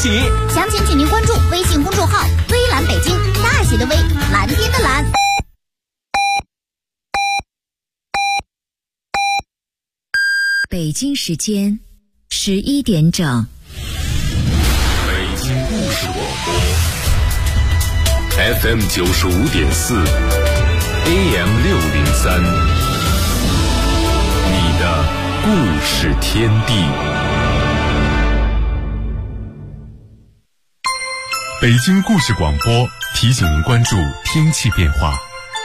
喜。 详情请您关注微信公众号微蓝北京，大写的微，蓝天的蓝。 北京时间11点整。 北京故事广播 FM 95.4 AM 603，你的故事天地。北京故事广播提醒您关注天气变化。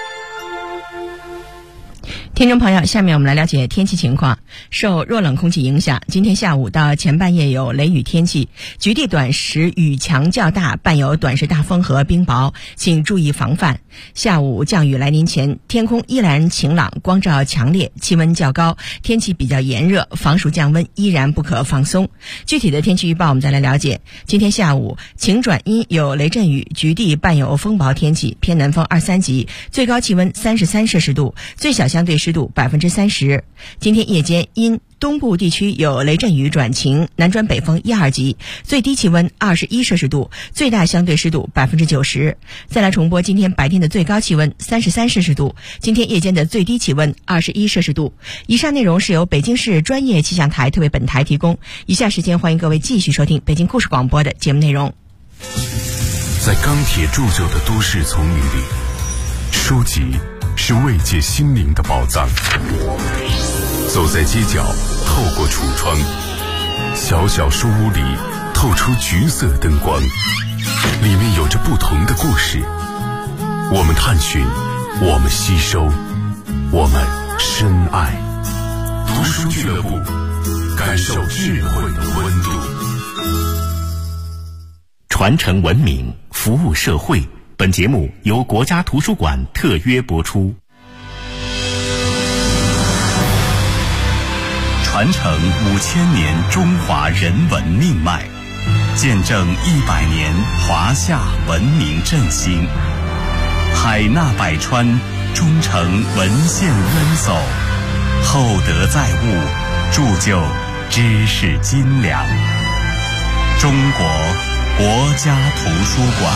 听众朋友，下面我们来了解天气情况。受弱冷空气影响，今天下午到前半夜有雷雨天气，局地短时雨强较大，伴有短时大风和冰雹，请注意防范。下午降雨来临前，天空依然晴朗，光照强烈，气温较高，天气比较炎热，防暑降温依然不可放松。具体的天气预报我们再来了解。今天下午晴转阴，有雷阵雨，局地伴有风暴天气，偏南风2、3级，最高气温33摄氏度，最小相对湿度30%。今天夜间因东部地区有雷阵雨转晴，南转北风1、2级，最低气温21摄氏度，最大相对湿度90%。再来重播今天白天的最高气温33摄氏度，今天夜间的最低气温21摄氏度。以上内容是由北京市专业气象台特为本台提供。以下时间欢迎各位继续收听北京故事广播的节目内容。 在钢铁铸就的都市丛林里，书籍是慰藉心灵的宝藏。走在街角，透过橱窗，小小书屋里透出橘色灯光，里面有着不同的故事。我们探寻，我们吸收，我们深爱。读书俱乐部，感受智慧的温度。 传承文明，服务社会。本节目由国家图书馆特约播出。传承5000年中华人文命脉，见证100年华夏文明振兴。海纳百川，忠诚文献渊薮，厚德载物，铸就知识斤两。中国国家图书馆。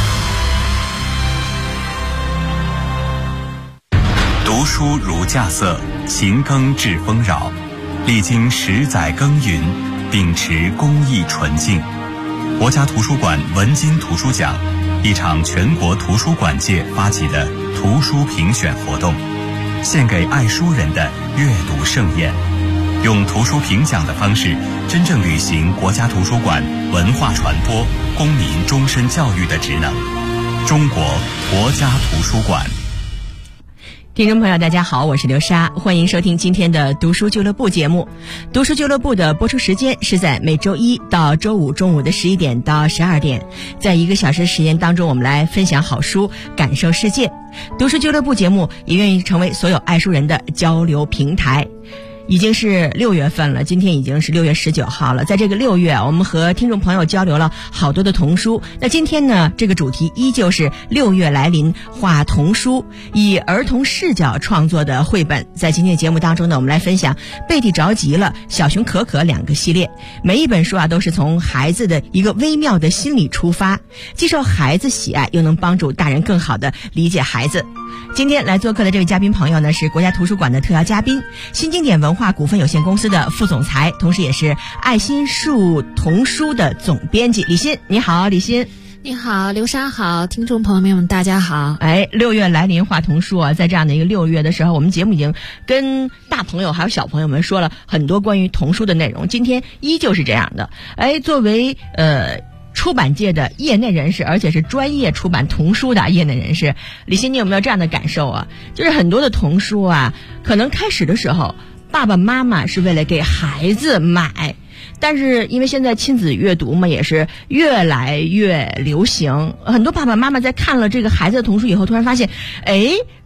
读书如稼穑，勤耕致丰饶。历经10载耕耘，秉持公益纯净，国家图书馆文津图书奖，一场全国图书馆界发起的图书评选活动，献给爱书人的阅读盛宴，用图书评奖的方式，真正履行国家图书馆文化传播、公民终身教育的职能。中国国家图书馆。 听众朋友大家好，我是刘莎，欢迎收听今天的读书俱乐部节目。读书俱乐部的播出时间是在每周一到周五中午的11点到12点，在1个小时时间当中，我们来分享好书，感受世界。读书俱乐部节目也愿意成为所有爱书人的交流平台。已经是6月份了，今天已经是6月19号了。在这个6月，我们和听众朋友交流了好多的童书。那今天呢，这个主题依旧是6月来临画童书，以儿童视角创作的绘本。在今天的节目当中呢，我们来分享贝蒂着急了、小熊可可2个系列。每一本书啊，都是从孩子的一个微妙的心理出发，既受孩子喜爱，又能帮助大人更好地理解孩子。今天来做客的这位嘉宾朋友呢，是国家图书馆的特邀嘉宾，新经典文化股份有限公司的副总裁，同时也是爱心树童书的总编辑李欣。你好，李欣。 你好，刘莎好，听众朋友们大家好。 6月来临画童书啊，在这样的一个6月的时候，我们节目已经跟大朋友还有小朋友们说了很多关于童书的内容，今天依旧是这样的。作为出版界的业内人士，而且是专业出版童书的业内人士，李欣，你有没有这样的感受啊？就是很多的童书啊，可能开始的时候爸爸妈妈是为了给孩子买，但是因为现在亲子阅读嘛，也是越来越流行，很多爸爸妈妈在看了这个孩子的童书以后，突然发现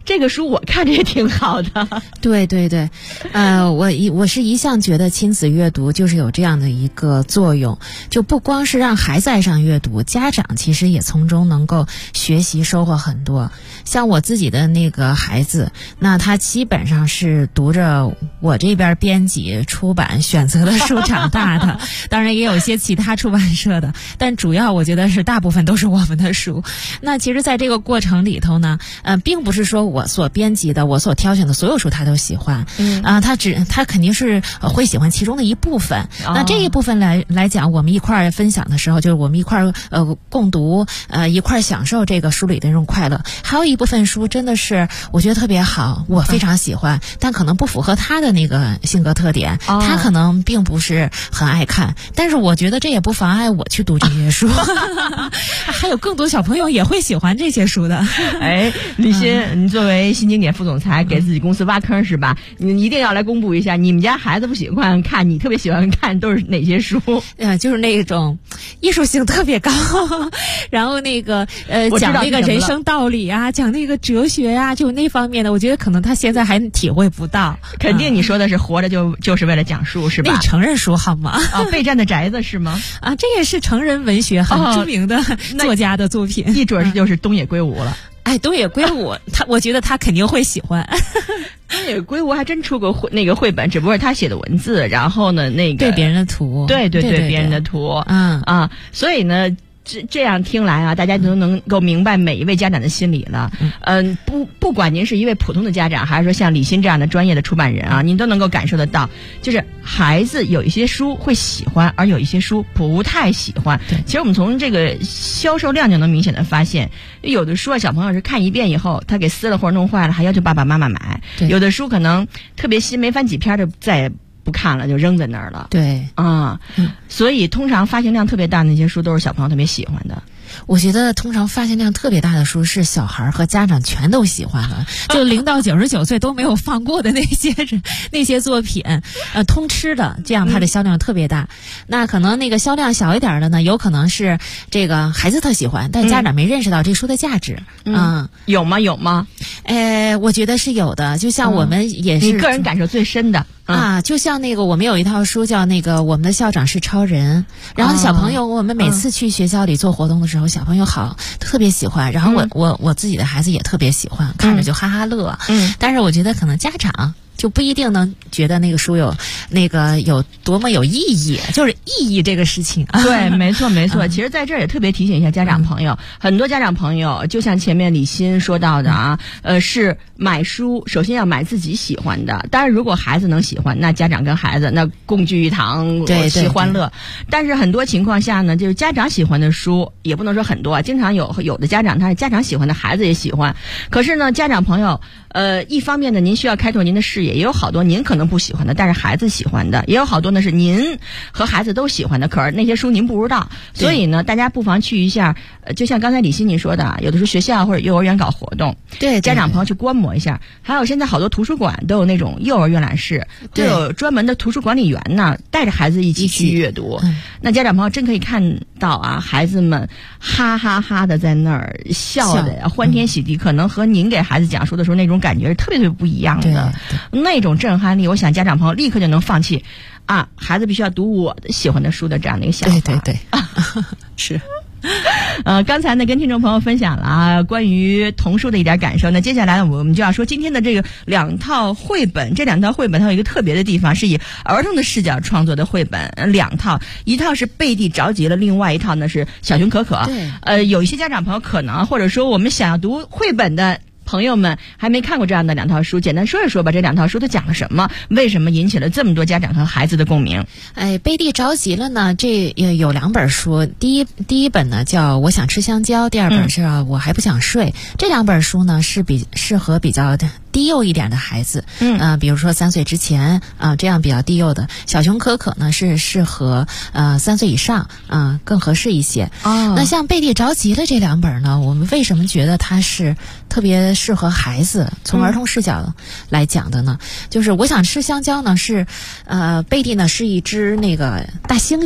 这个书我看着也挺好的。 对对对，我是一向觉得亲子阅读就是有这样的一个作用，就不光是让孩子爱上阅读，家长其实也从中能够学习收获很多。像我自己的那个孩子，那他基本上是读着我这边编辑出版选择的书长大的，当然也有一些其他出版社的，但主要我觉得是大部分都是我们的书。那其实在这个过程里头呢，并不是说我所编辑的我所挑选的所有书他都喜欢，他肯定是会喜欢其中的一部分。那这一部分来讲，我们一块儿分享的时候，就是我们一块儿共读，一块儿享受这个书里的那种快乐。还有一部分书真的是我觉得特别好，我非常喜欢，但可能不符合他的那个性格特点，他可能并不是很爱看，但是我觉得这也不妨碍我去读这些书。还有更多小朋友也会喜欢这些书的。 李欣，你作为新经典副总裁，给自己公司挖坑是吧？你一定要来公布一下，你们家孩子不喜欢看，你特别喜欢看都是哪些书？ 就是那种艺术性特别高，然后那个讲那个人生道理啊，讲那个哲学啊，就那方面的，我觉得可能他现在还体会不到。 肯定你说的是活着就是为了讲述是吧？ 那成人书好吗？ 备战的宅子是吗？ 这也是成人文学很著名的作家的作品， 一准就是东野圭吾了。 东野圭吾，我觉得他肯定会喜欢。 东野圭吾还真出过那个绘本，只不过是他写的文字，然后呢那个对别人的图， 对别人的图，所以呢。这样听来啊，大家都能够明白每一位家长的心理了。不管您是一位普通的家长，还是说像李欣这样的专业的出版人啊，您都能够感受得到，就是孩子有一些书会喜欢，而有一些书不太喜欢。其实我们从这个销售量就能明显的发现，有的书啊，小朋友是看一遍以后，他给撕了或者弄坏了，还要求爸爸妈妈买；有的书可能特别新，没翻几篇就再也不看了，就扔在那儿了。 对所以通常发行量特别大的那些书都是小朋友特别喜欢的。 我觉得通常发行量特别大的书是小孩和家长全都喜欢的，就0到99岁都没有放过的那些作品，通吃的，这样它的销量特别大。那可能那个销量小一点的呢，有可能是这个孩子特喜欢，但家长没认识到这书的价值。 有吗？ 我觉得是有的。就像我们也是， 你个人感受最深的。 就像那个我们有一套书叫那个我们的校长是超人，然后小朋友我们每次去学校里做活动的时候，小朋友特别喜欢，然后我自己的孩子也特别喜欢，看着就哈哈乐。但是我觉得可能家长就不一定能觉得那个书有多么有意义，就是意义这个事情。 对，没错。其实在这儿也特别提醒一下家长朋友，很多家长朋友就像前面李欣说到的是买书首先要买自己喜欢的，当然如果孩子能喜欢，那家长跟孩子那共聚一堂，齐欢乐。但是很多情况下呢，就是家长喜欢的书也不能说很多，经常有的家长他是家长喜欢的，孩子也喜欢。可是呢，家长朋友一方面呢，您需要开拓您的视野，也有好多您可能不喜欢的，但是孩子喜欢的，也有好多呢是您和孩子都喜欢的，可是那些书您不知道。所以呢，大家不妨去一下，就像刚才李欣您说的，有的时候学校或者幼儿园搞活动，对家长朋友去观摩一下。还有现在好多图书馆都有那种幼儿阅览室，就有专门的图书管理员呢，带着孩子一起去阅读。那家长朋友真可以看到孩子们哈哈哈的在那儿笑的欢天喜地，可能和您给孩子讲述的时候那种感觉是特别不一样的。那种震撼力，我想家长朋友立刻就能放弃孩子必须要读我的喜欢的书的这样的一个想法。对是。 刚才呢跟听众朋友分享了关于童书的一点感受。那接下来我们就要说今天的这个2套绘本。这2套绘本它有一个特别的地方，是以儿童的视角创作的绘本，2套，一套是贝蒂着急了，另外一套呢是小熊可可。有一些家长朋友可能或者说我们想要读绘本的朋友们还没看过这样的2套书，简单说一说吧，这2套书都讲了什么，为什么引起了这么多家长和孩子的共鸣？ 贝蒂着急了呢，这有2本书，第一本呢叫我想吃香蕉，第2本是我还不想睡。这2本书呢是适合比较低幼一点的孩子，比如说3岁之前这样比较低幼的。小熊可可呢是适合3岁以上更合适一些。那像贝蒂着急了这2本呢，我们为什么觉得它是特别适合孩子从儿童视角来讲的呢？就是我想吃香蕉呢是贝蒂呢是一只那个大猩猩。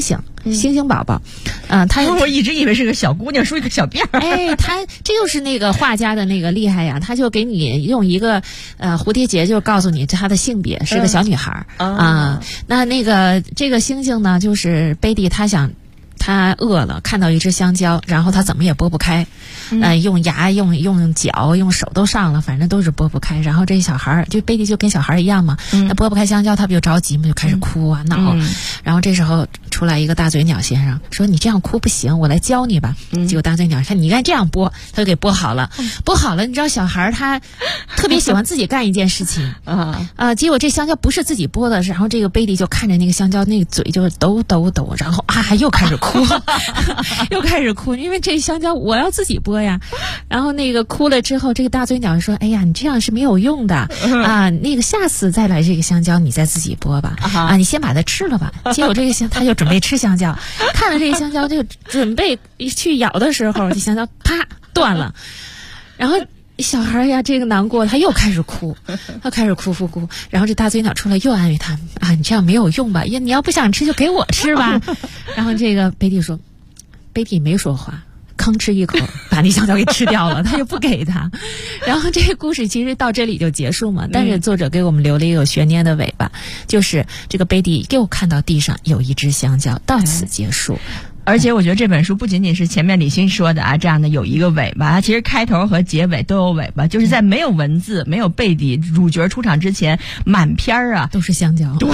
星星宝宝， 我一直以为是个小姑娘，梳一个小辫儿。 哎，这就是那个画家的那个厉害呀，他就给你用一个蝴蝶结，就告诉你她的性别是个小女孩啊。那个这个星星呢，就是贝蒂，他饿了，看到一只香蕉，然后他怎么也剥不开，用牙、用脚、用手都上了，反正都是剥不开。然后这小孩就贝蒂就跟小孩一样嘛，他剥不开香蕉，他不就着急嘛，就开始哭啊闹。然后这时候出来一个大嘴鸟先生，说你这样哭不行，我来教你吧。结果大嘴鸟看你应该这样剥，他就给剥好了。剥好了，你知道小孩他特别喜欢自己干一件事情结果这香蕉不是自己剥的，然后这个贝蒂就看着那个香蕉，那个嘴就抖，然后又开始哭。又开始哭，因为这香蕉我要自己剥呀。然后那个哭了之后，这个大嘴鸟说：“哎呀，你这样是没有用的那个下次再来这个香蕉，你再自己剥吧你先把它吃了吧。”结果这个他就准备吃香蕉，看了这个香蕉就准备去咬的时候，这香蕉啪断了，然后。小孩呀，这个难过，他又开始哭，然后这大嘴鸟出来又安慰他你这样没有用吧？你要不想吃就给我吃吧。然后这个贝蒂说，贝蒂没说话，吭哧一口把那香蕉给吃掉了，他就不给他。然后这个故事其实到这里就结束嘛，但是作者给我们留了一个有悬念的尾巴，就是这个贝蒂又看到地上有一只香蕉，到此结束。 而且我觉得这本书不仅仅是前面李欣说的这样的有一个尾巴，它其实开头和结尾都有尾巴，就是在没有文字、没有贝蒂主角出场之前，满篇都是香蕉。 对，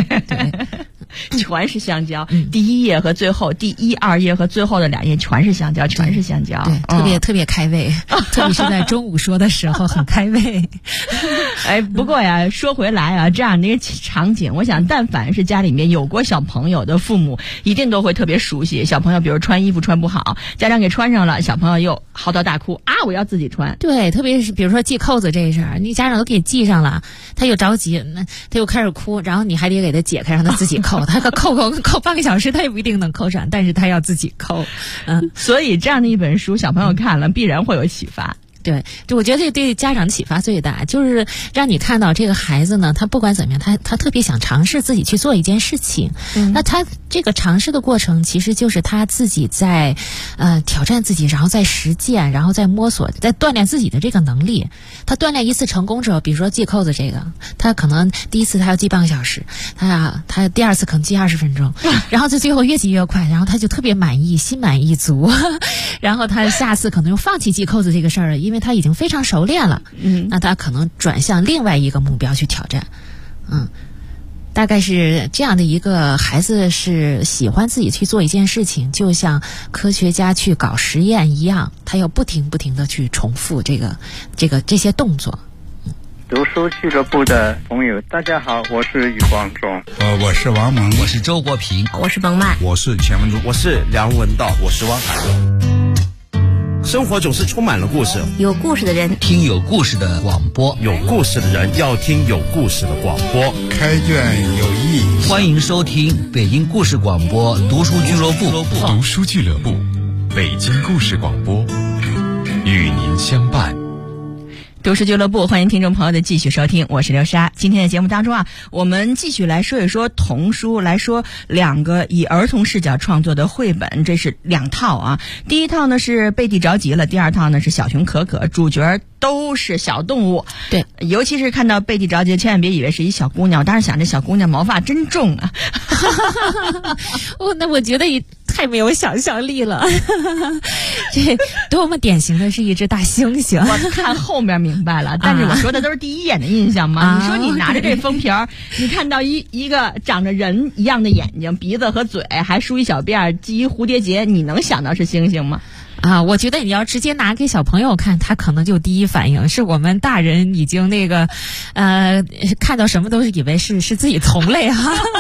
全是香蕉。第一页和最后第1、2页和最后的2页全是香蕉，全是香蕉。 对，特别开胃，特别是在中午说的时候很开胃。 不过呀，说回来这样的一个场景，我想但凡是家里面有过小朋友的父母，一定都会特别熟悉。小朋友比如穿衣服穿不好，家长给穿上了，小朋友又嚎啕大哭我要自己穿。 对，特别是比如说系扣子这事儿，你家长都给系上了，他又着急，他又开始哭，然后你还得给他解开，让他自己扣。他可扣半个小时，他也不一定能扣上，但是他要自己扣。 所以这样的一本书，小朋友看了必然会有启发。 对，就我觉得这对家长启发最大，就是让你看到这个孩子呢，他不管怎么样，他特别想尝试自己去做一件事情。那他这个尝试的过程，其实就是他自己在挑战自己，然后在实践，然后在摸索，在锻炼自己的这个能力。他锻炼一次成功之后，比如说系扣子这个，他可能第一次他要系半个小时，他第二次可能系20分钟，然后就最后越系越快，然后他就特别满意，心满意足。然后他下次可能又放弃系扣子这个事儿了，因为他已经非常熟练了。那他可能转向另外一个目标去挑战。大概是这样的一个孩子，是喜欢自己去做一件事情，就像科学家去搞实验一样，他要不停的去重复这些动作。 读书俱乐部的朋友，大家好，我是余光中。 我是王蒙， 我是周国平， 我是冯曼， 我是钱文珠， 我是梁文道，我是汪海。生活总是充满了故事， 有故事的人听有故事的广播， 有故事的人要听有故事的广播。 开卷有益， 欢迎收听北京故事广播读书俱乐部。 读书俱乐部，北京故事广播，与您相伴。 读书俱乐部，欢迎听众朋友的继续收听，我是刘莎。今天的节目当中我们继续来说一说童书，来说2个以儿童视角创作的绘本，这是2套第一套呢是贝蒂着急了，第2套呢是小熊可可，主角都是小动物。 对， 尤其是看到贝蒂着急，千万别以为是一小姑娘，我当时想这小姑娘毛发真重那我觉得也太没有想象力了。这多么典型的是一只大猩猩。 我看后面明白了，但是我说的都是第一眼的印象嘛。你说你拿着这封皮儿，你看到一个长着人一样的眼睛、鼻子和嘴，还梳一小辫，系一蝴蝶结，你能想到是猩猩吗？ 我觉得你要直接拿给小朋友看，他可能就第一反应是我们大人已经看到什么都是以为是自己同类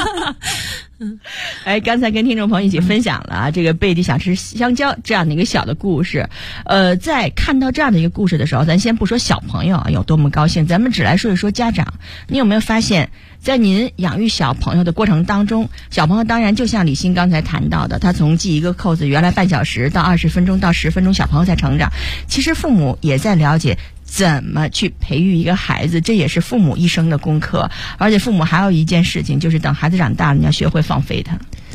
刚才跟听众朋友一起分享了这个贝蒂想吃香蕉这样的一个小的故事。在看到这样的一个故事的时候，咱先不说小朋友有多么高兴，咱们只来说一说家长。你有没有发现，在您养育小朋友的过程当中，小朋友当然就像李欣刚才谈到的，他从系一个扣子原来半小时到20分钟到10分钟，小朋友在成长。其实父母也在了解怎么去培育一个孩子，这也是父母一生的功课。而且父母还有一件事情，就是等孩子长大了，你要学会放飞他。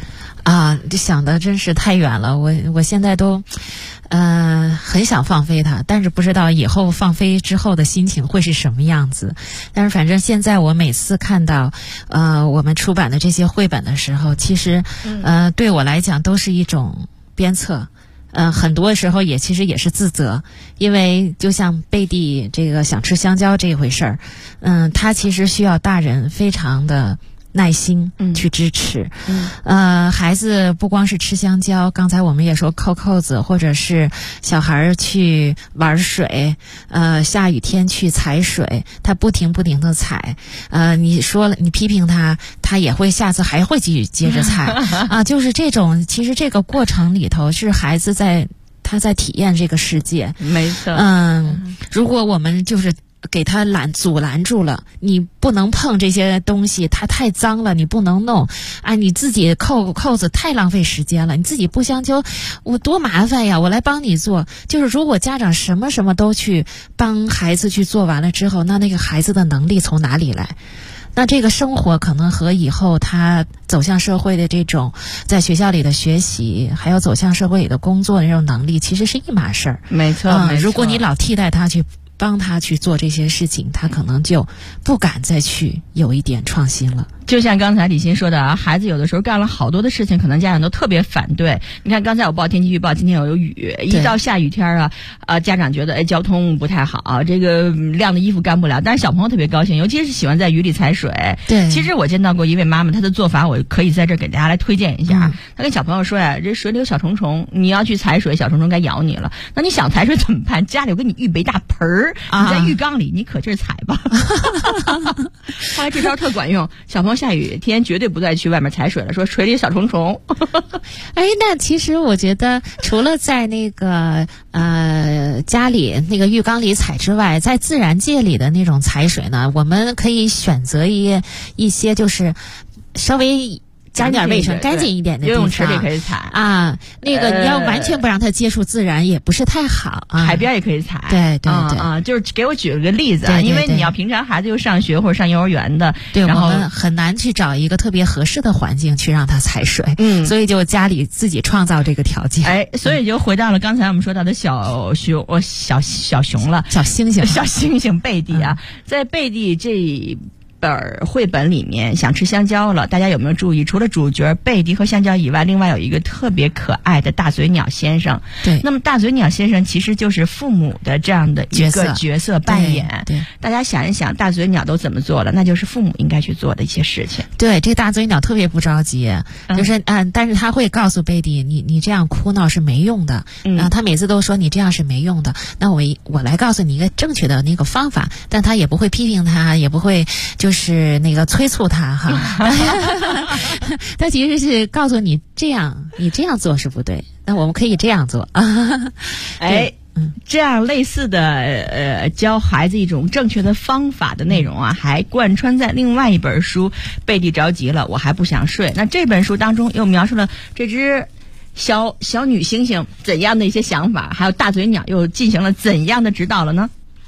啊，这想的真是太远了。我现在都，很想放飞他，但是不知道以后放飞之后的心情会是什么样子。但是反正现在我每次看到，我们出版的这些绘本的时候，其实，对我来讲都是一种鞭策。很多时候其实也是自责，因为就像贝蒂这个想吃香蕉这回事儿，他其实需要大人非常的耐心去支持。孩子不光是吃香蕉，刚才我们也说扣扣子，或者是小孩去玩水，下雨天去踩水，他不停的踩，你说了，你批评他，他也会下次还会接着踩啊，就是这种，其实这个过程里头是孩子他在体验这个世界。 没错。 如果我们就是给他阻拦住了，你不能碰这些东西，它太脏了，你不能弄。你自己扣子太浪费时间了，你自己剥香蕉，我多麻烦呀，我来帮你做。就是如果家长什么都去帮孩子去做完了之后，那个孩子的能力从哪里来？那这个生活可能和以后他走向社会的这种在学校里的学习，还有走向社会里的工作的这种能力，其实是一码事儿。 没错。 如果你老替代他去帮他去做这些事情，他可能就不敢再去有一点创新了。 就像刚才李欣说的啊，孩子有的时候干了好多的事情，可能家长都特别反对。你看刚才我报天气预报，今天有雨，一到下雨天家长觉得交通不太好，这个晾的衣服干不了，但是小朋友特别高兴，尤其是喜欢在雨里踩水。 对， 其实我见到过一位妈妈，她的做法我可以在这儿给大家来推荐一下。她跟小朋友说呀，这水里有小虫虫，你要去踩水，小虫虫该咬你了。那你想踩水怎么办？家里我给你预备一大盆儿，你在浴缸里，你可劲儿踩吧。后来这招特管用，小朋友下雨天绝对不再去外面踩水了，说水里小虫虫。 那其实我觉得除了在那个家里那个浴缸里踩之外，在自然界里的那种踩水呢，我们可以选择一些就是稍微加点卫生干净一点的地方， 游泳池里可以踩啊。那个你要完全不让他接触自然也不是太好啊。 海边也可以踩。 对就是给我举了个例子对， 因为你要平常孩子又上学或者上幼儿园的， 对， 然后我们很难去找一个特别合适的环境去让他踩水。所以就家里自己创造这个条件。 所以就回到了刚才我们说到的小熊了，小猩猩贝蒂啊，在贝蒂这本绘本里面想吃香蕉了，大家有没有注意？除了主角贝蒂和香蕉以外，另外有一个特别可爱的大嘴鸟先生。 对， 那么大嘴鸟先生其实就是父母的这样的一个角色扮演。 对， 大家想一想，大嘴鸟都怎么做了？那就是父母应该去做的一些事情。 对，这大嘴鸟特别不着急，就是但是他会告诉贝蒂，你这样哭闹是没用的。他每次都说你这样是没用的。那我来告诉你一个正确的那个方法，但他也不会批评他，也不会就是那个催促他哈。他其实是告诉你你这样做是不对，那我们可以这样做。 这样类似的教孩子一种正确的方法的内容啊，还贯穿在另外一本书《贝蒂着急了，我还不想睡》。那这本书当中又描述了这只小女猩猩怎样的一些想法，还有大嘴鸟又进行了怎样的指导了呢？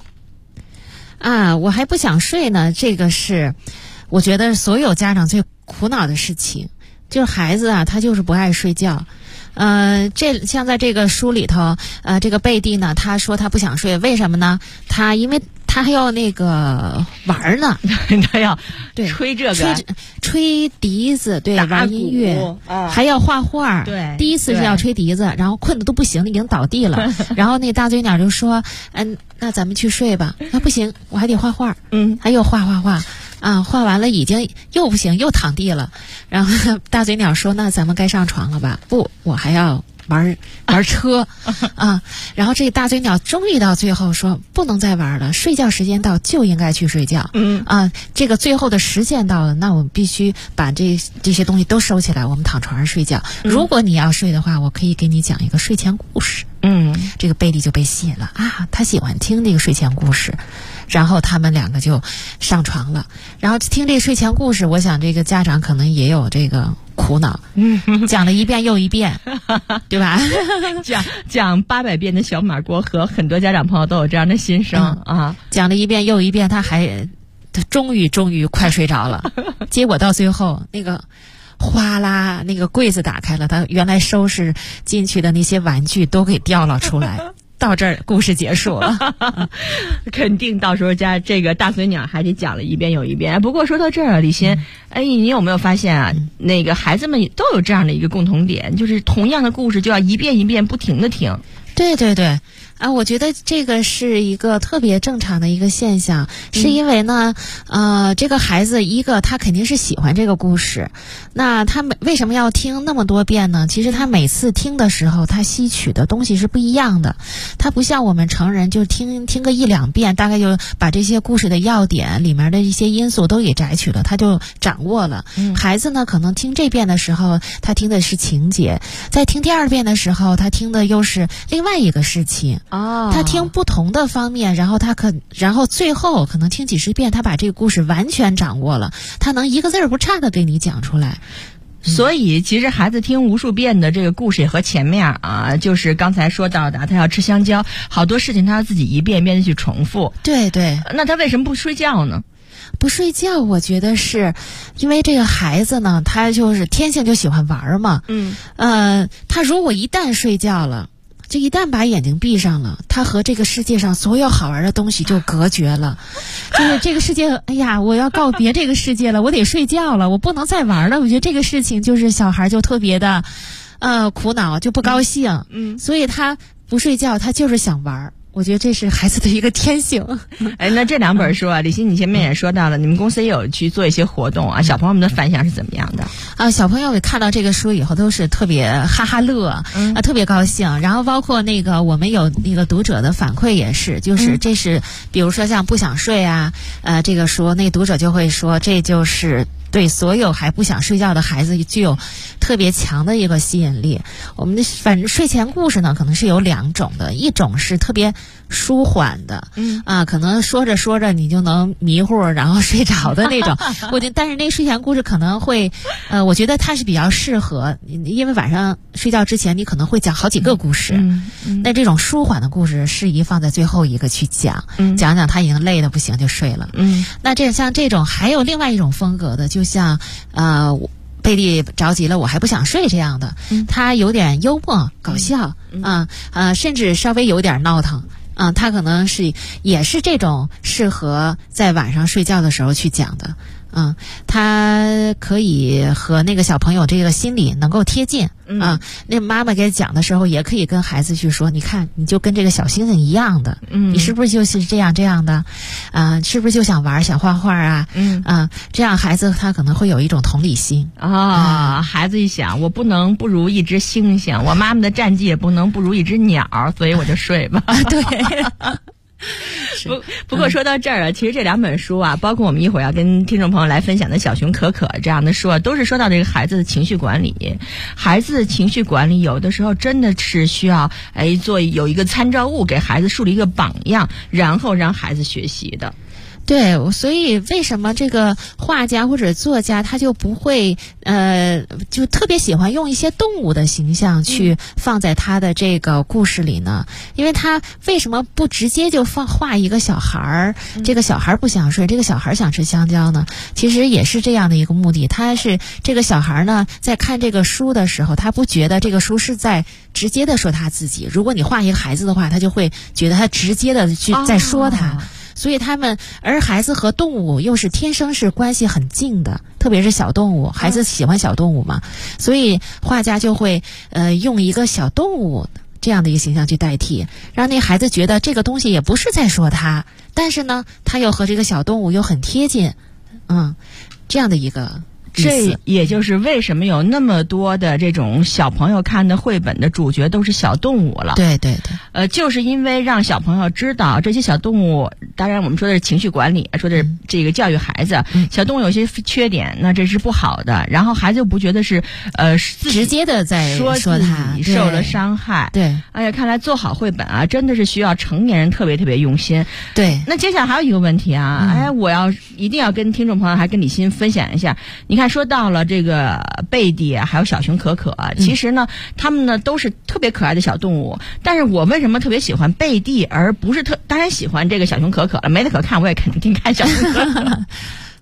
我还不想睡呢，这个是我觉得所有家长最苦恼的事情，就是孩子他就是不爱睡觉。像在这个书里头，这个贝蒂呢，他说他不想睡，为什么呢？因为他还要那个玩呢， 他要吹这个吹笛子，对，玩音乐，还要画画。 对， 第一次是要吹笛子，然后困得都不行，已经倒地了。然后那大嘴鸟就说：“那咱们去睡吧。”不行，我还得画画。还又画。画完了已经又不行，又躺地了。然后大嘴鸟说：“那咱们该上床了吧？”不，我还要玩车啊。然后这大嘴鸟终于到最后说：“不能再玩了，睡觉时间到就应该去睡觉。”这个最后的时限到了，那我们必须把这些东西都收起来，我们躺床上睡觉。如果你要睡的话，我可以给你讲一个睡前故事。这个贝蒂就被吸引了啊，他喜欢听这个睡前故事。然后他们两个就上床了，然后听这睡前故事，我想这个家长可能也有这个苦恼，讲了一遍又一遍，对吧？ 讲800遍的小马过河，很多家长朋友都有这样的心声啊。 讲了一遍又一遍，他终于快睡着了。结果到最后那个哗啦，那个柜子打开了，他原来收拾进去的那些玩具都给掉了出来。到这儿故事结束了。 肯定到时候家这个大嘴鸟还得讲了一遍又一遍。不过说到这儿啊，李欣，你有没有发现啊，那个孩子们都有这样的一个共同点，就是同样的故事就要一遍一遍不停的听。 对对对。我觉得这个是一个特别正常的一个现象，是因为呢，这个孩子一个他肯定是喜欢这个故事，那他为什么要听那么多遍呢？其实他每次听的时候，他吸取的东西是不一样的，他不像我们成人就听个一两遍，大概就把这些故事的要点里面的一些因素都给摘取了，他就掌握了。孩子呢，可能听这遍的时候，他听的是情节，在听第二遍的时候，他听的又是另外一个事情。他听不同的方面，然后最后可能听几十遍，他把这个故事完全掌握了，他能一个字儿不差的给你讲出来。 所以其实孩子听无数遍的这个故事也和前面啊，就是刚才说到的，他要吃香蕉，好多事情他要自己一遍一遍的去重复。 对对。 那他为什么不睡觉呢？ 不睡觉，我觉得是因为这个孩子呢，他就是天性就喜欢玩嘛。他如果一旦睡觉了，这一旦把眼睛闭上了，他和这个世界上所有好玩的东西就隔绝了。就是这个世界，哎呀，我要告别这个世界了，我得睡觉了，我不能再玩了。我觉得这个事情就是小孩就特别的苦恼，就不高兴。所以他不睡觉，他就是想玩。我觉得这是孩子的一个天性。 那这两本书啊，李欣，你前面也说到了，你们公司也有去做一些活动啊，小朋友们的反响是怎么样的？ 小朋友看到这个书以后都是特别哈哈乐，特别高兴。然后包括那个我们有那个读者的反馈也是，就是这是比如说像不想睡啊，这个书那读者就会说这就是对所有还不想睡觉的孩子具有特别强的一个吸引力。我们的反正睡前故事呢，可能是有两种的，一种是特别舒缓的，可能说着说着你就能迷糊然后睡着的那种。但是那睡前故事可能会，我觉得它是比较适合，因为晚上睡觉之前你可能会讲好几个故事，那这种舒缓的故事适宜放在最后一个去讲，讲讲他已经累得不行就睡了。那像这种还有另外一种风格的，就像贝蒂着急了我还不想睡这样的，他有点幽默搞笑，甚至稍微有点闹腾。他可能也是这种适合在晚上睡觉的时候去讲的。他可以和那个小朋友这个心理能够贴近。那妈妈给他讲的时候，也可以跟孩子去说，你看你就跟这个小星星一样的，你是不是就是这样的？是不是就想玩想画画啊？这样孩子他可能会有一种同理心。 孩子一想，我不能不如一只星星，我妈妈的战绩也不能不如一只鸟，所以我就睡吧。 对。 不过说到这儿啊，其实这两本书啊，包括我们一会儿要跟听众朋友来分享的小熊可可这样的书啊，都是说到这个孩子的情绪管理。孩子的情绪管理有的时候真的是需要有一个参照物，给孩子树立一个榜样，然后让孩子学习的。 对，所以为什么这个画家或者作家他就不会就特别喜欢用一些动物的形象去放在他的这个故事里呢？因为他为什么不直接就画一个小孩儿，这个小孩不想睡，这个小孩想吃香蕉呢？其实也是这样的一个目的，他是这个小孩呢在看这个书的时候，他不觉得这个书是在直接的说他自己。如果你画一个孩子的话，他就会觉得他直接的去在说他。所以而孩子和动物又是天生是关系很近的，特别是小动物，孩子喜欢小动物嘛，所以画家就会用一个小动物这样的一个形象去代替，让那孩子觉得这个东西也不是在说他，但是呢他又和这个小动物又很贴近，这样的一个。 这也就是为什么有那么多的这种小朋友看的绘本的主角都是小动物了。 对对对。 就是因为让小朋友知道这些小动物，当然我们说的是情绪管理，说的是这个教育孩子，小动物有些缺点，那这是不好的，然后孩子又不觉得是直接的在说他受了伤害。 对。 哎呀，看来做好绘本啊，真的是需要成年人特别特别用心。 对。 那接下来还有一个问题啊，我一定要跟听众朋友还跟李欣分享一下。你看说到了这个贝蒂还有小熊可可，其实呢他们呢都是特别可爱的小动物，但是我为什么特别喜欢贝蒂而不是当然喜欢这个小熊可可了，没得可看我也肯定看小熊可可。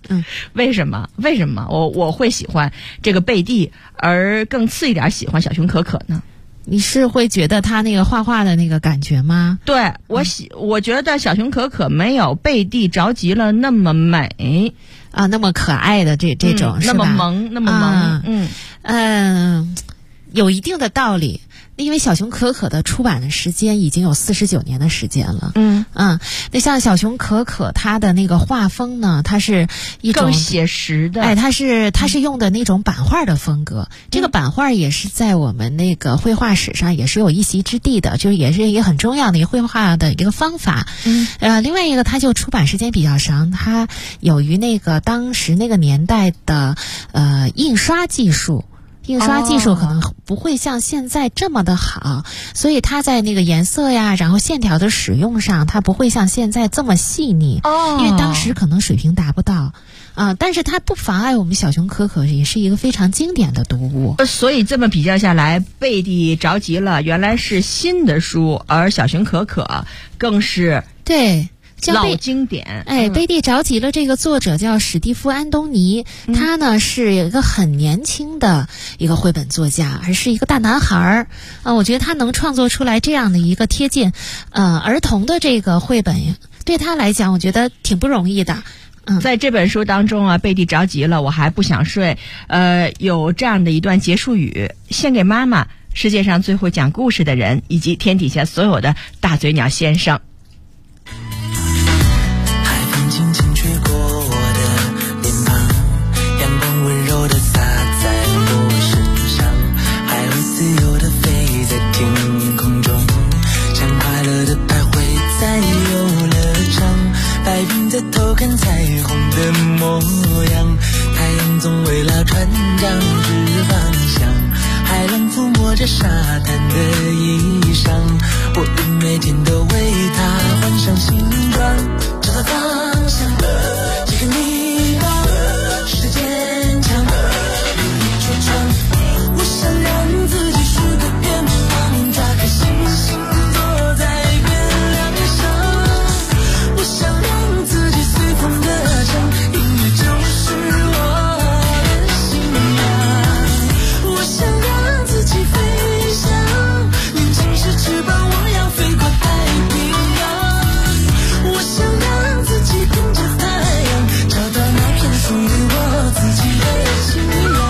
为什么我会喜欢这个贝蒂，而更次一点喜欢小熊可可呢？ 你是会觉得他那个画画的那个感觉吗？ 对，我觉得小熊可可没有贝蒂着急了那么美啊，那么可爱的这种， 那么萌，那么萌， 有一定的道理。因为小熊可可的出版的时间已经有49年的时间了。那像小熊可可它的那个画风呢，它是一种更写实的， 它是用的那种版画的风格。这个版画也是在我们那个绘画史上也是有一席之地的，就是也是一个很重要的一个绘画的一个方法。另外一个它就出版时间比较长，它由于那个当时那个年代的印刷技术可能不会像现在这么的好，所以它在那个颜色呀，然后线条的使用上，它不会像现在这么细腻。因为当时可能水平达不到但是它不妨碍我们小熊可可也是一个非常经典的读物。 所以这么比较下来，贝蒂着急了原来是新的书，而小熊可可更是对老经典。 贝蒂着急了这个作者叫史蒂夫·安东尼，他呢是一个很年轻的一个绘本作家，还是一个大男孩我觉得他能创作出来这样的一个贴近儿童的这个绘本，对他来讲我觉得挺不容易的。 在这本书当中贝蒂着急了，我还不想睡，有这样的一段结束语，献给妈妈，世界上最会讲故事的人，以及天底下所有的大嘴鸟先生。 轻轻吹过我的脸庞，阳光温柔地洒在我身上，海鸥自由地飞在天空中，像快乐地徘徊在游乐场，白云在偷看彩虹的模样，太阳总围绕船长指方向，海浪抚摸着沙滩的衣裳，我愿每天都为它换上新装，找到方向，这个迷茫，是坚强，努力去闯。我想让自己许个愿望，抓颗星星坐在月亮上。我想让自己随风歌唱，音乐就是我的信仰。我想让自己飞翔，年轻时翅膀我要飞过太平洋。我想让自己跟着太阳，找到那片属于我自己的信仰。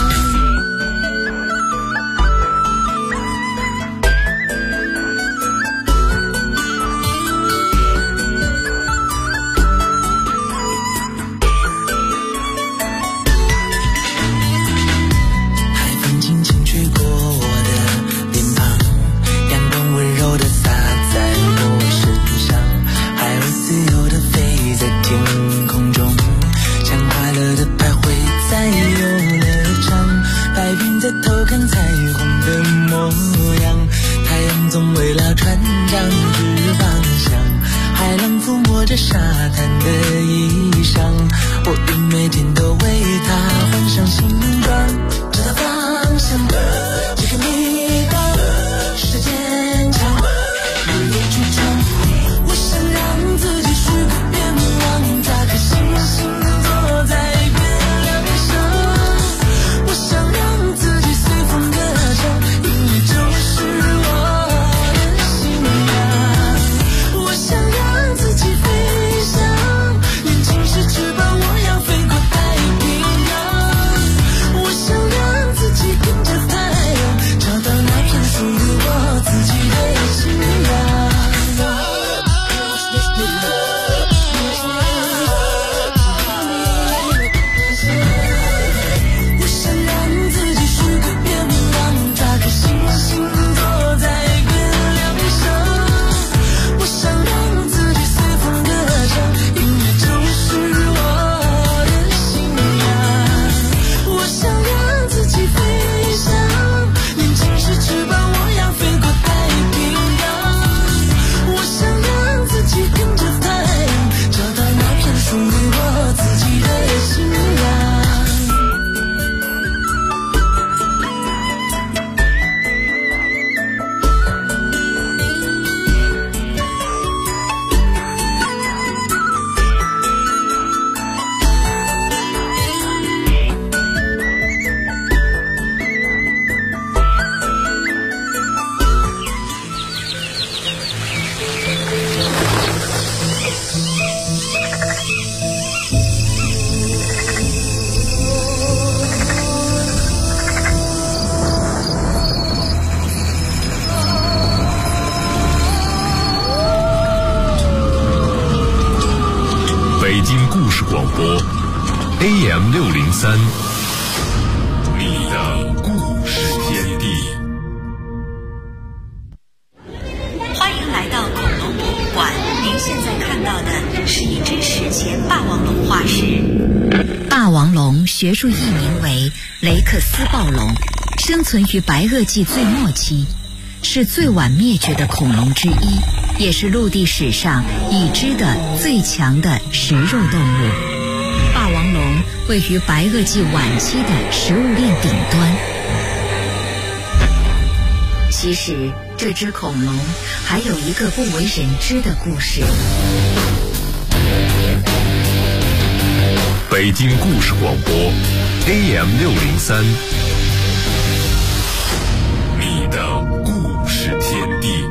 海风轻轻吹过我的脸庞，阳光温柔地洒在我身上，海鸥自由地飞在天空中，像快乐地徘徊在游乐场，白云在偷看彩虹的模样，太阳总围绕船长指方向，海浪抚摸着沙滩的衣裳，我愿每天都为它换上新装，找到方向，这个迷茫，是坚强，努力去闯。我想让自己许个愿望，抓颗星星坐在月亮上。我想让自己随风歌唱，音乐就是我的信仰。我想让自己飞翔，年轻时翅膀我要飞过太平洋。我想让自己跟着太阳， 故事广播 AM603， 你的故事天地。 欢迎来到恐龙博物馆，您现在看到的是一只史前霸王龙化石。霸王龙学术译名为雷克斯暴龙，生存于白垩纪最末期，是最晚灭绝的恐龙之一，也是陆地史上已知的最强的食肉动物。霸王龙位于白垩纪晚期的食物链顶端。其实这只恐龙还有一个不为人知的故事。 北京故事广播 AM603， 你的故事天地。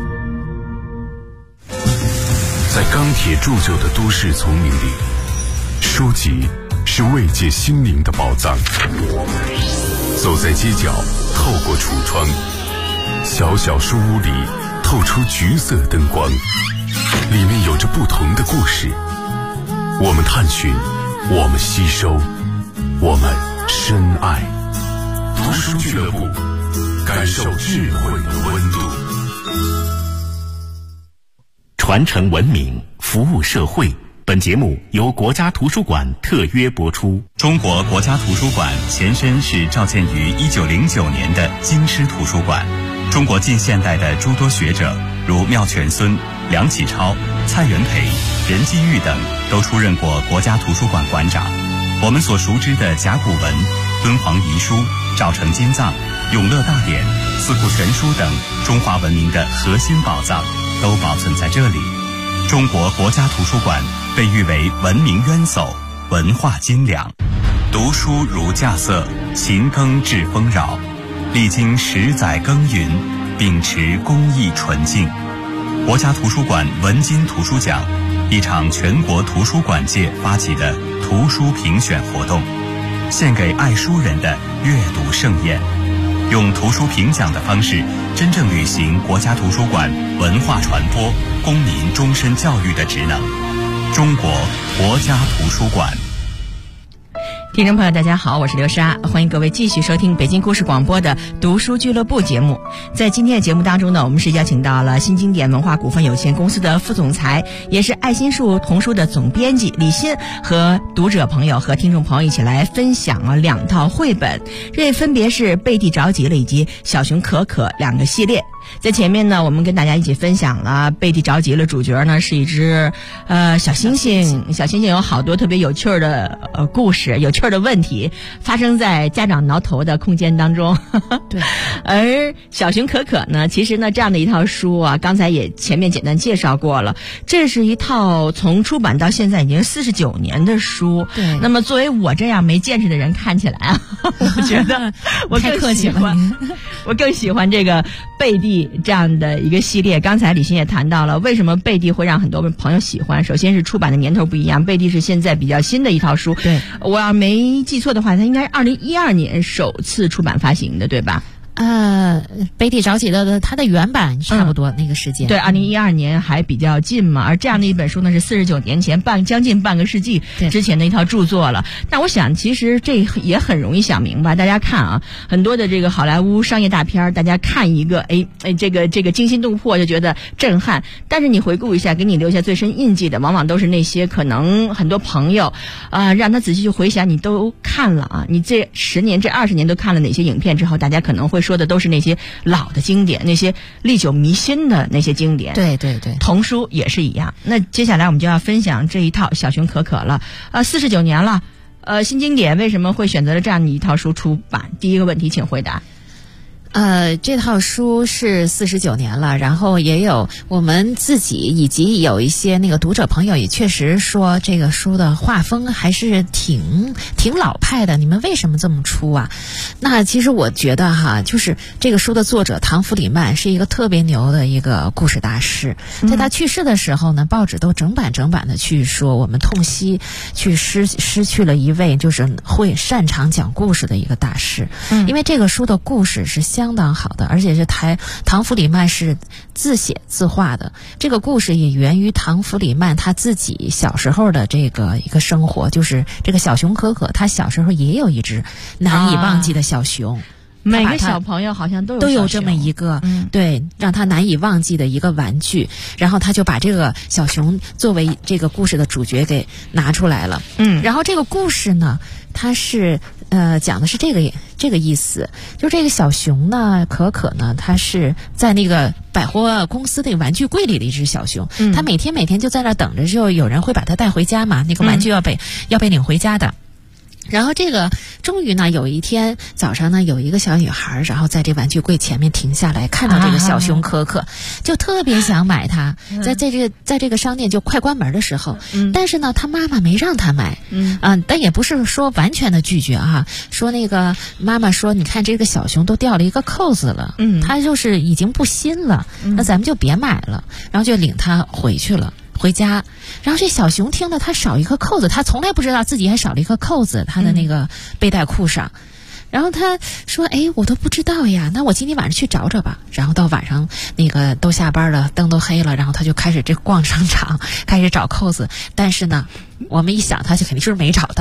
在钢铁铸就的都市丛林里，书籍是慰藉心灵的宝藏。走在街角，透过橱窗，小小书屋里透出橘色灯光，里面有着不同的故事。我们探寻，我们吸收，我们深爱。读书俱乐部，感受智慧的温度。 传承文明，服务社会。本节目由国家图书馆特约播出。 中国国家图书馆前身是召建于1909年的京师图书馆。中国近现代的诸多学者，如妙泉孙、梁启超、蔡元培、任继玉等，都出任过国家图书馆馆长。我们所熟知的甲骨文、敦煌遗书、赵城金藏、永乐大典、四库全书等中华文明的核心宝藏，都保存在这里。中国国家图书馆被誉为文明渊薮，文化精良。读书如稼穑，勤耕致丰饶。历经10载耕耘，秉持公益纯净。国家图书馆文津图书奖，一场全国图书馆界发起的图书评选活动，献给爱书人的阅读盛宴。用图书评奖的方式，真正履行国家图书馆文化传播、公民终身教育的职能。中国国家图书馆。 听众朋友大家好，我是刘莎，欢迎各位继续收听北京故事广播的读书俱乐部节目。在今天的节目当中呢，我们是邀请到了新经典文化股份有限公司的副总裁，也是爱心树童书的总编辑李欣，和读者朋友和听众朋友一起来分享了2套绘本，这分别是贝蒂着急了以及小熊可可2个系列。在前面呢，我们跟大家一起分享了贝蒂着急了，主角呢是一只小猩猩。小猩猩有好多特别有趣的故事，有趣的问题发生在家长挠头的空间当中。 对， 而小熊可可呢，其实呢这样的一套书啊，刚才也前面简单介绍过了，这是一套从出版到现在已经49年的书。 对， 那么作为我这样没见识的人看起来啊，我觉得我更喜欢，我更喜欢这个贝蒂这样的一个系列。刚才李欣也谈到了为什么贝蒂会让很多朋友喜欢，首先是出版的年头不一样，贝蒂是现在比较新的一套书。 对， 我要没记错的话，它应该是2012年首次出版发行的，对吧？ 贝蒂着急了，它的原版差不多那个时间。 对，2012年还比较近嘛。而这样的一本书呢，是49年前将近半个世纪之前的一套著作了。那我想，其实这也很容易想明白。大家看啊，很多的这个好莱坞商业大片，大家看一个，这个惊心动魄就觉得震撼。但是你回顾一下，给你留下最深印记的，往往都是那些可能很多朋友让他仔细去回想，你都看了啊，你这10年、这20年都看了哪些影片之后，大家可能会说的都是那些老的经典，那些历久弥新的那些经典。 对对对， 童书也是一样。那接下来我们就要分享这一套小熊可可了。49年了，新经典为什么会选择了这样的一套书出版？第一个问题，请回答。 这套书是49年了，然后也有我们自己以及有一些那个读者朋友也确实说这个书的画风还是挺老派的，你们为什么这么出啊？那其实我觉得哈，就是这个书的作者唐弗里曼是一个特别牛的一个故事大师，在他去世的时候呢，报纸都整版的去说我们痛惜去失去了一位就是会擅长讲故事的一个大师。因为这个书的故事是相当好的，而且是唐弗里曼是自写自画的。这个故事也源于唐弗里曼他自己小时候的这个一个生活，就是这个小熊可可，他小时候也有一只难以忘记的小熊。 每个小朋友好像都有这么一个，对，让他难以忘记的一个玩具，然后他就把这个小熊作为这个故事的主角给拿出来了。然后这个故事呢，它是讲的是这个意思，就是这个小熊呢，可可呢，它是在那个百货公司那个玩具柜里的一只小熊，它每天就在那等着，就有人会把它带回家嘛，那个玩具要被领回家的。然后这个终于呢，有一天早上呢，有一个小女孩，然后在这玩具柜前面停下来，看到这个小熊可可，就特别想买它。在这个商店就快关门的时候，但是呢，她妈妈没让她买，但也不是说完全的拒绝啊，说那个妈妈说，你看这个小熊都掉了一个扣子了，它就是已经不新了，那咱们就别买了，然后就领她回家。然后这小熊听了他少一颗扣子，他从来不知道自己还少了一颗扣子，他的那个背带裤上。然后他说，我都不知道呀，那我今天晚上去找找吧。然后到晚上那个都下班了，灯都黑了，然后他就开始逛商场，开始找扣子。但是呢，我们一想他就肯定是没找到。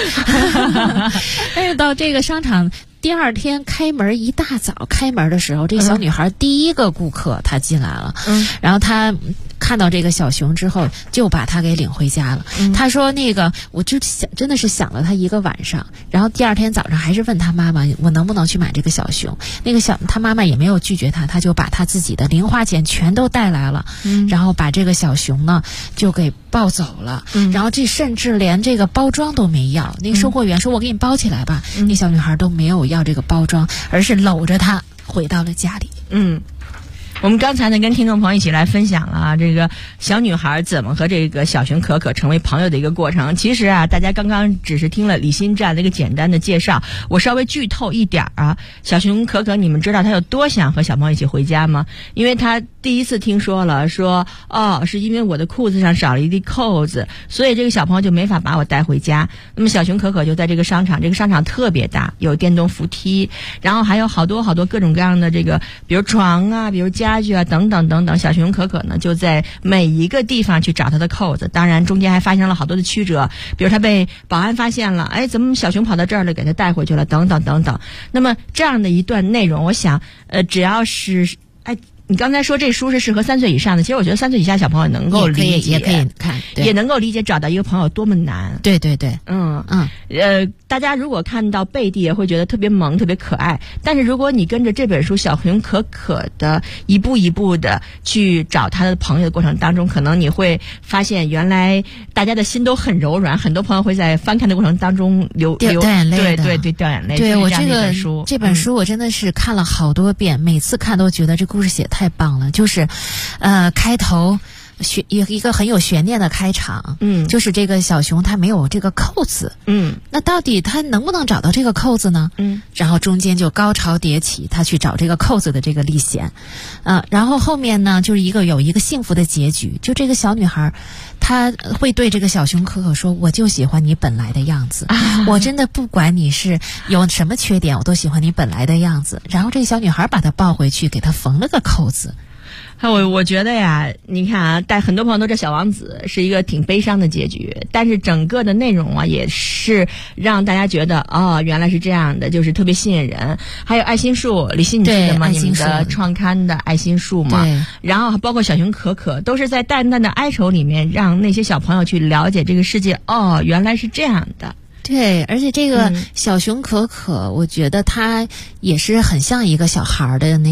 但是到这个商场第二天一大早开门的时候，这小女孩第一个顾客她进来了，然后她看到这个小熊之后，就把她给领回家了。她说我就真的是想了她一个晚上，然后第二天早上还是问她妈妈，我能不能去买这个小熊？她妈妈也没有拒绝她，她就把她自己的零花钱全都带来了，然后把这个小熊呢就给抱走了，然后这甚至连这个包装都没要。那个售货员说，我给你包起来吧，那小女孩都没有要这个包装，而是搂着它回到了家里。 我们刚才呢跟听众朋友一起来分享了这个小女孩怎么和这个小熊可可成为朋友的一个过程。其实啊，大家刚刚只是听了李欣这样的一个简单的介绍，我稍微剧透一点啊。小熊可可，你们知道他有多想和小朋友一起回家吗？因为他第一次听说了，说是因为我的裤子上少了一粒扣子，所以这个小朋友就没法把我带回家。那么小熊可可就在这个商场特别大，有电动扶梯，然后还有好多各种各样的这个，比如床啊，比如家具啊，等等等等。小熊可可呢就在每一个地方去找他的扣子，当然中间还发生了好多的曲折，比如他被保安发现了，怎么小熊跑到这儿了，给他带回去了，等等等等。那么这样的一段内容，我想只要是你刚才说这书是适合3岁以上的，其实我觉得3岁以下小朋友能够理解， 也可以看， 也能够理解找到一个朋友多么难。 对， 大家如果看到贝蒂也会觉得特别萌，特别可爱。但是如果你跟着这本书小熊可可的一步一步的去找他的朋友的过程当中，可能你会发现原来大家的心都很柔软，很多朋友会在翻看的过程当中掉眼泪的，对，掉眼泪。 对，我这本书我真的是看了好多遍，每次看都觉得这故事写太棒了。就是开头一个很有悬念的开场，就是这个小熊它没有这个扣子，那到底它能不能找到这个扣子呢？然后中间就高潮迭起，他去找这个扣子的这个历险，然后后面呢就是有一个幸福的结局，就这个小女孩她会对这个小熊可可说，我就喜欢你本来的样子，我真的不管你是有什么缺点，我都喜欢你本来的样子。然后这个小女孩把她抱回去，给她缝了个扣子。 我觉得呀，你看啊，但很多朋友都知道小王子是一个挺悲伤的结局，但是整个的内容啊也是让大家觉得原来是这样的，就是特别吸引人。还有爱心树，李欣你记得吗？你们的创刊的爱心树嘛，然后包括小熊可可，都是在淡淡的哀愁里面让那些小朋友去了解这个世界，原来是这样的。 对，而且这个小熊可可，我觉得它也是很像一个小孩的